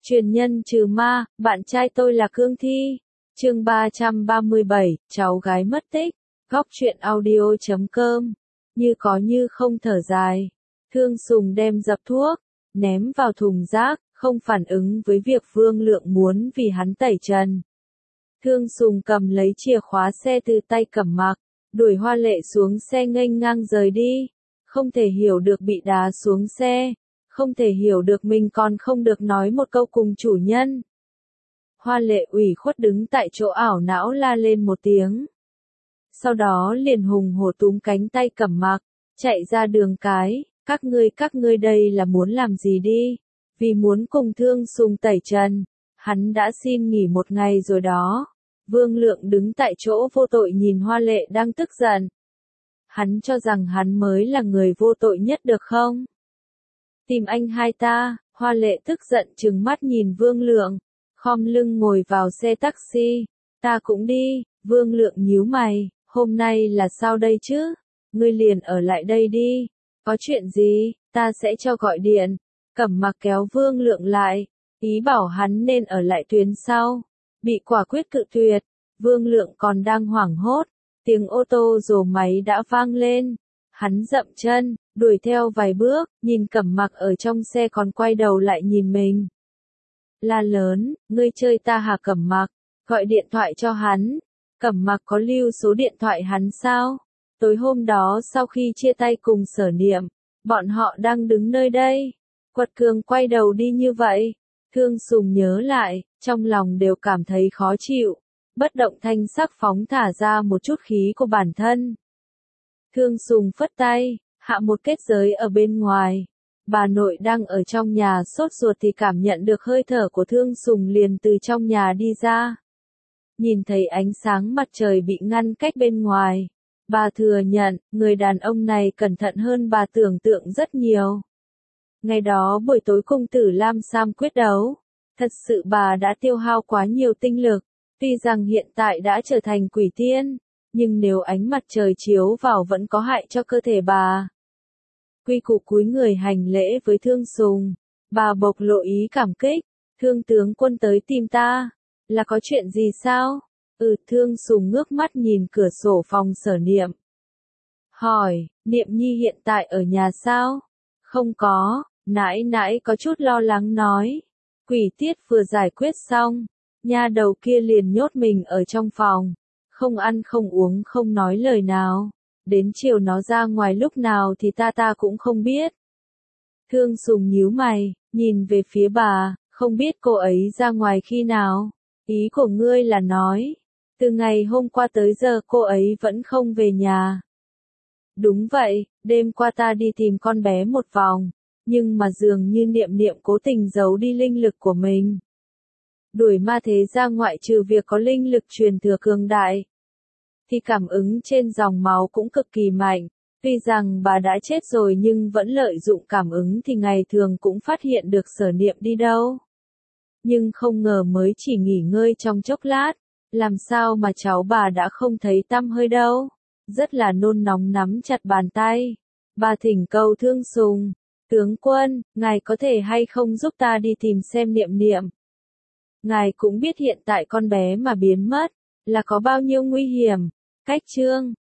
Truyền nhân trừ ma, bạn trai tôi là cương thi. Chương 337, cháu gái mất tích. Góc truyện audio.com. Như có như không thở dài. Thương Sùng đem dập thuốc, ném vào thùng rác, không phản ứng với việc Vương Lượng muốn vì hắn tẩy trần. Thương Sùng cầm lấy chìa khóa xe từ tay Cẩm Mặc, đuổi Hoa Lệ xuống xe nghênh ngang rời đi. Không thể hiểu được bị đá xuống xe. Không thể hiểu được mình còn không được nói một câu cùng chủ nhân. Hoa Lệ ủy khuất đứng tại chỗ ảo não la lên một tiếng. Sau đó liền hùng hổ túm cánh tay Cẩm Mặc, chạy ra đường cái, các ngươi đây là muốn làm gì đi? Vì muốn cùng Thương Sùng tẩy trần, hắn đã xin nghỉ một ngày rồi đó. Vương Lượng đứng tại chỗ vô tội nhìn Hoa Lệ đang tức giận. Hắn cho rằng hắn mới là người vô tội nhất được không? Tìm anh hai ta, Hoa Lệ tức giận trừng mắt nhìn Vương Lượng, khom lưng ngồi vào xe taxi. Ta cũng đi. Vương Lượng nhíu mày, hôm nay là sao đây chứ? Ngươi liền ở lại đây đi. Có chuyện gì, ta sẽ cho gọi điện. Cẩm Mặc kéo Vương Lượng lại, ý bảo hắn nên ở lại tuyến sau. Bị quả quyết cự tuyệt, Vương Lượng còn đang hoảng hốt, tiếng ô tô rồ máy đã vang lên. Hắn dậm chân, đuổi theo vài bước, nhìn Cẩm Mặc ở trong xe còn quay đầu lại nhìn mình. La lớn, ngươi chơi ta hả Cẩm Mặc? Gọi điện thoại cho hắn. Cẩm Mặc có lưu số điện thoại hắn sao? Tối hôm đó sau khi chia tay cùng Sở Niệm, bọn họ đang đứng nơi đây. Quật Cường quay đầu đi như vậy. Thương Sùng nhớ lại, trong lòng đều cảm thấy khó chịu. Bất động thanh sắc phóng thả ra một chút khí của bản thân. Thương Sùng phất tay, hạ một kết giới ở bên ngoài. Bà nội đang ở trong nhà sốt ruột thì cảm nhận được hơi thở của Thương Sùng liền từ trong nhà đi ra. Nhìn thấy ánh sáng mặt trời bị ngăn cách bên ngoài. Bà thừa nhận, người đàn ông này cẩn thận hơn bà tưởng tượng rất nhiều. Ngày đó buổi tối cung tử Lam Sam quyết đấu. Thật sự bà đã tiêu hao quá nhiều tinh lực. Tuy rằng hiện tại đã trở thành quỷ tiên, nhưng nếu ánh mặt trời chiếu vào vẫn có hại cho cơ thể bà. Quy củ cúi người hành lễ với Thương Sùng. Bà bộc lộ ý cảm kích. Thương tướng quân tới tìm ta. Là có chuyện gì sao? Thương Sùng ngước mắt nhìn cửa sổ phòng Sở Niệm. Hỏi, Niệm Nhi hiện tại ở nhà sao? Không có, nãi nãi có chút lo lắng nói. Quỷ tiết vừa giải quyết xong, nha đầu kia liền nhốt mình ở trong phòng. Không ăn không uống không nói lời nào. Đến chiều nó ra ngoài lúc nào thì ta cũng không biết. Thương Sùng nhíu mày, nhìn về phía bà, không biết cô ấy ra ngoài khi nào. Ý của ngươi là nói, từ ngày hôm qua tới giờ cô ấy vẫn không về nhà. Đúng vậy, đêm qua ta đi tìm con bé một vòng, nhưng mà dường như Niệm Niệm cố tình giấu đi linh lực của mình. Đuổi ma thế ra ngoại trừ việc có linh lực truyền thừa cường đại, thì cảm ứng trên dòng máu cũng cực kỳ mạnh. Tuy rằng bà đã chết rồi nhưng vẫn lợi dụng cảm ứng thì ngày thường cũng phát hiện được Sở Niệm đi đâu. Nhưng không ngờ mới chỉ nghỉ ngơi trong chốc lát, làm sao mà cháu bà đã không thấy tăm hơi đâu. Rất là nôn nóng nắm chặt bàn tay. Bà thỉnh cầu Thương Sùng, tướng quân, ngài có thể hay không giúp ta đi tìm xem Niệm Niệm. Ngài cũng biết hiện tại con bé mà biến mất, là có bao nhiêu nguy hiểm. Cách chương